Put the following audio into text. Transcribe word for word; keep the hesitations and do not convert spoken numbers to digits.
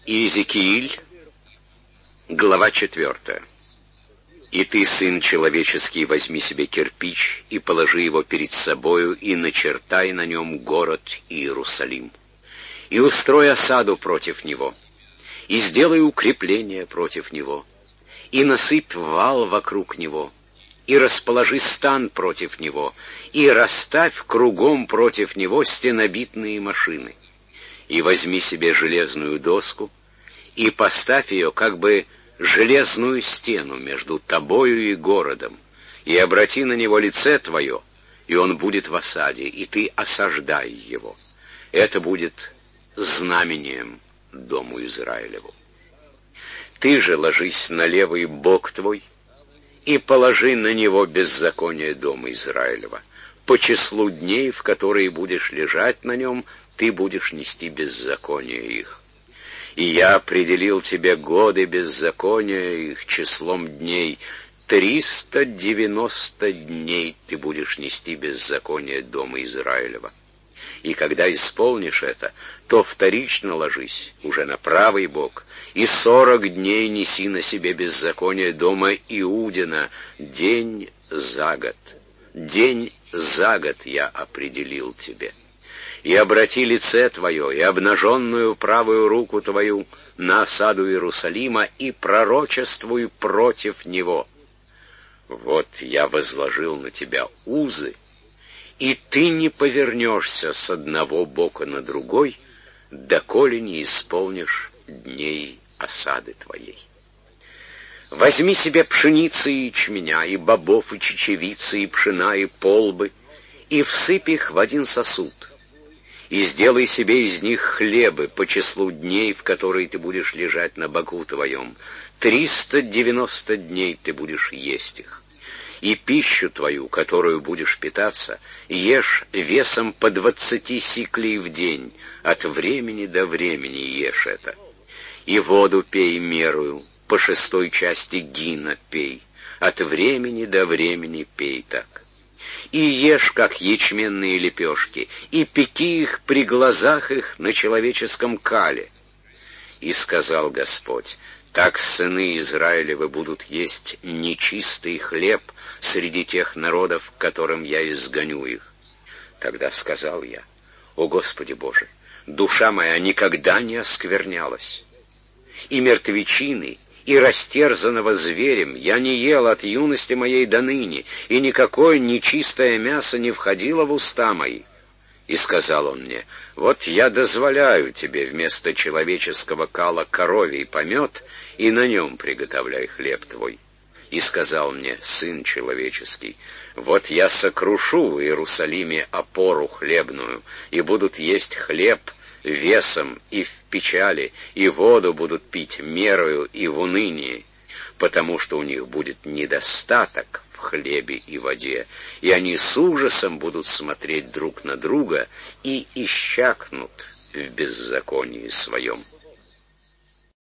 Иезекииль, глава четвертая. «И ты, сын человеческий, возьми себе кирпич и положи его перед собою, и начертай на нем город Иерусалим, и устрой осаду против него, и сделай укрепление против него, и насыпь вал вокруг него, и расположи стан против него, и расставь кругом против него стенобитные машины. И возьми себе железную доску, и поставь ее как бы железную стену между тобою и городом, и обрати на него лице твое, и он будет в осаде, и ты осаждай его. Это будет знамением дому Израилеву. Ты же ложись на левый бок твой, и положи на него беззаконие дома Израилева. По числу дней, в которые будешь лежать на нем, ты будешь нести беззаконие их. И я определил тебе годы беззакония их числом дней. Триста девяносто дней ты будешь нести беззаконие дома Израилева. И когда исполнишь это, то вторично ложись уже на правый бок, и сорок дней неси на себе беззаконие дома Иудина, день за год. День за год я определил тебе. И обрати лице твое и обнаженную правую руку твою на осаду Иерусалима и пророчествуй против него. Вот я возложил на тебя узы, и ты не повернешься с одного бока на другой, доколе не исполнишь дней осады твоей. Возьми себе пшеницы и ячменя, и бобов, и чечевицы, и пшена, и полбы, и всыпь их в один сосуд, и сделай себе из них хлебы по числу дней, в которые ты будешь лежать на боку твоем. Триста девяносто дней ты будешь есть их. И пищу твою, которую будешь питаться, ешь весом по двадцати сиклей в день, от времени до времени ешь это. И воду пей мерую, по шестой части гина пей, от времени до времени пей так. И ешь, как ячменные лепешки, и пеки их при глазах их на человеческом кале. И сказал Господь: так сыны Израилевы будут есть нечистый хлеб среди тех народов, к которым я изгоню их. Тогда сказал я: о Господи Боже, душа моя никогда не осквернялась, и мертвечины, и растерзанного зверем я не ел от юности моей до ныне, и никакое нечистое мясо не входило в уста мои. И сказал он мне: вот я дозволяю тебе вместо человеческого кала коровий помет, и на нем приготовляй хлеб твой. И сказал мне: сын человеческий, вот я сокрушу в Иерусалиме опору хлебную, и будут есть хлеб весом и в печали, и воду будут пить мерою и в унынии, потому что у них будет недостаток в хлебе и воде, и они с ужасом будут смотреть друг на друга и исчакнут в беззаконии своем.